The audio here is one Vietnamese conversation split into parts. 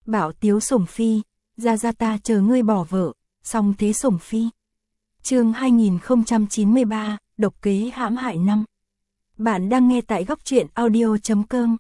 Bảo tiếu sủng phi, ra ta chờ ngươi bỏ vợ, song thế sủng phi. Chương 2093, độc kế hãm hại 5. Bạn đang nghe tại góc truyện audio.com.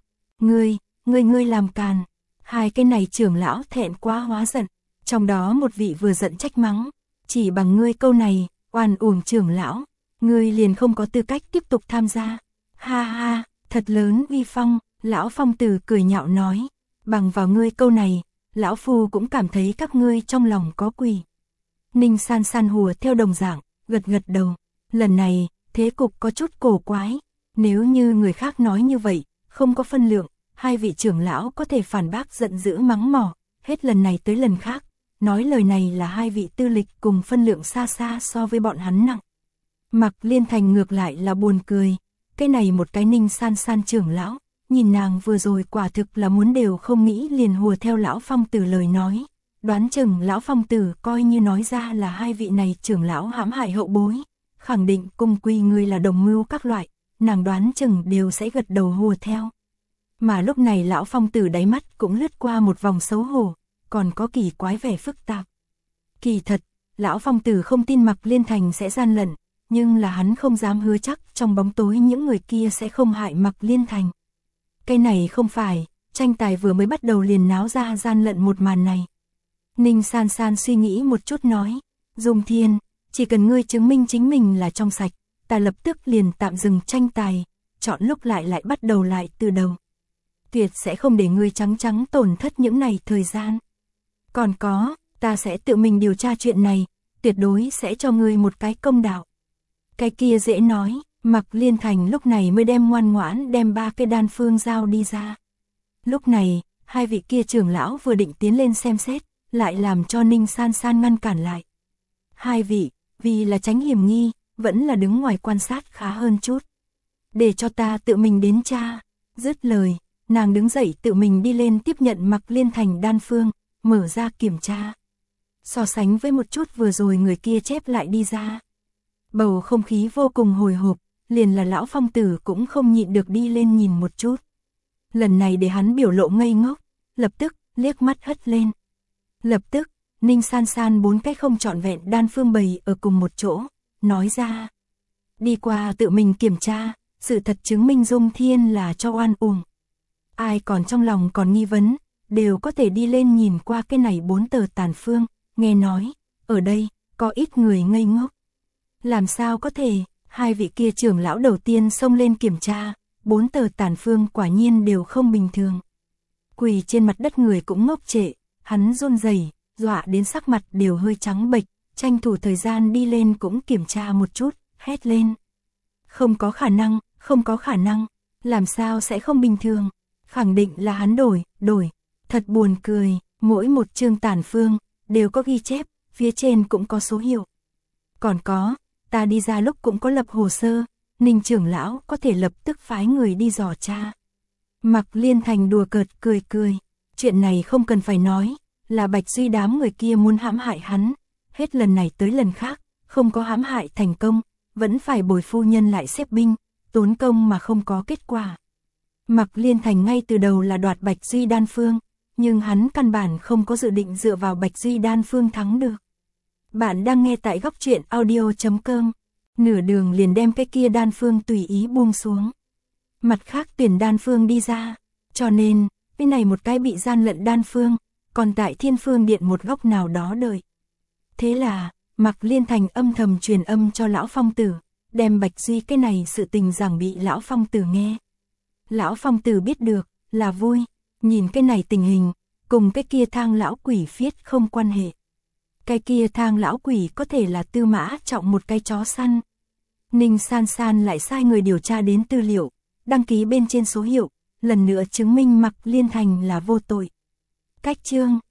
Ngươi làm càn. Hai cái này trưởng lão thẹn quá hóa giận. Trong đó một vị vừa giận trách mắng. Chỉ bằng ngươi câu này, oan uổng trưởng lão, ngươi liền không có tư cách tiếp tục tham gia. Ha ha, thật lớn uy phong, lão phong tử cười nhạo nói. Bằng vào ngươi câu này, lão phu cũng cảm thấy các ngươi trong lòng có quỷ. Ninh San San hùa theo đồng dạng, gật đầu. Lần này, thế cục có chút cổ quái. Nếu như người khác nói như vậy, không có phân lượng, hai vị trưởng lão có thể phản bác giận dữ mắng mỏ, hết lần này tới lần khác. Nói lời này là hai vị tư lịch cùng phân lượng xa xa so với bọn hắn nặng. Mạc Liên Thành ngược lại là buồn cười. Cái này một cái Ninh San San trưởng lão, nhìn nàng vừa rồi quả thực là muốn đều không nghĩ liền hùa theo lão phong tử lời nói. Đoán chừng lão phong tử coi như nói ra là hai vị này trưởng lão hãm hại hậu bối, khẳng định cung quy người là đồng mưu các loại, nàng đoán chừng đều sẽ gật đầu hùa theo. Mà lúc này lão phong tử đáy mắt cũng lướt qua một vòng xấu hổ, còn có kỳ quái vẻ phức tạp. Kỳ thật, lão phong tử không tin Mạc Liên Thành sẽ gian lận, nhưng là hắn không dám hứa chắc trong bóng tối những người kia sẽ không hại Mạc Liên Thành. Cái này không phải, tranh tài vừa mới bắt đầu liền náo ra gian lận một màn này. Ninh San San suy nghĩ một chút nói, Dung Thiên, chỉ cần ngươi chứng minh chính mình là trong sạch, ta lập tức liền tạm dừng tranh tài, chọn lúc lại bắt đầu lại từ đầu. Tuyệt sẽ không để ngươi trắng tổn thất những này thời gian. Còn có, ta sẽ tự mình điều tra chuyện này, tuyệt đối sẽ cho ngươi một cái công đạo. Cái kia dễ nói, Mạc Liên Thành lúc này mới đem ngoan ngoãn đem 3 cái đan phương giao đi ra. Lúc này, hai vị kia trưởng lão vừa định tiến lên xem xét, lại làm cho Ninh San San ngăn cản lại. Hai vị, vì là tránh hiểm nghi, vẫn là đứng ngoài quan sát khá hơn chút. Để cho ta tự mình đến tra. Dứt lời, nàng đứng dậy tự mình đi lên tiếp nhận Mạc Liên Thành đan phương, mở ra kiểm tra. So sánh với một chút vừa rồi người kia chép lại đi ra. Bầu không khí vô cùng hồi hộp, liền là lão phong tử cũng không nhịn được đi lên nhìn một chút. Lần này để hắn biểu lộ ngây ngốc, lập tức liếc mắt hất lên. Lập tức, Ninh San San 4 cái không trọn vẹn đan phương bày ở cùng một chỗ, nói ra. Đi qua tự mình kiểm tra, sự thật chứng minh Dung Thiên là cho oan uổng. Ai còn trong lòng còn nghi vấn, đều có thể đi lên nhìn qua cái này 4 tờ tàn phương, nghe nói, ở đây, có ít người ngây ngốc. Làm sao có thể, hai vị kia trưởng lão đầu tiên xông lên kiểm tra, 4 tờ tàn phương quả nhiên đều không bình thường. Quỳ trên mặt đất người cũng ngốc trệ, hắn run rẩy, dọa đến sắc mặt đều hơi trắng bệch, tranh thủ thời gian đi lên cũng kiểm tra một chút, hét lên. Không có khả năng, làm sao sẽ không bình thường, khẳng định là hắn đổi, thật buồn cười, mỗi một chương tàn phương, đều có ghi chép, phía trên cũng có số hiệu. Còn có, ta đi ra lúc cũng có lập hồ sơ, Ninh trưởng lão có thể lập tức phái người đi dò tra. Mạc Liên Thành đùa cợt cười, chuyện này không cần phải nói, là Bạch Duy đám người kia muốn hãm hại hắn, hết lần này tới lần khác, không có hãm hại thành công, vẫn phải bồi phu nhân lại xếp binh, tốn công mà không có kết quả. Mạc Liên Thành ngay từ đầu là đoạt Bạch Duy đan phương, nhưng hắn căn bản không có dự định dựa vào Bạch Duy đan phương thắng được. Bạn đang nghe tại góc truyện audio.com, nửa đường liền đem cái kia đan phương tùy ý buông xuống. Mặt khác tuyển đan phương đi ra, cho nên, cái này một cái bị gian lận đan phương, còn tại Thiên Phương Điện một góc nào đó đợi. Thế là, Mạc Liên Thành âm thầm truyền âm cho lão phong tử, đem Bạch Duy cái này sự tình giảng bị lão phong tử nghe. Lão phong tử biết được, là vui, nhìn cái này tình hình, cùng cái kia thang lão quỷ phiết không quan hệ. Cái kia thang lão quỷ có thể là Tư Mã Trọng một cái chó săn. Ninh San San lại sai người điều tra đến tư liệu, đăng ký bên trên số hiệu, lần nữa chứng minh Mạc Liên Thành là vô tội. Cách chương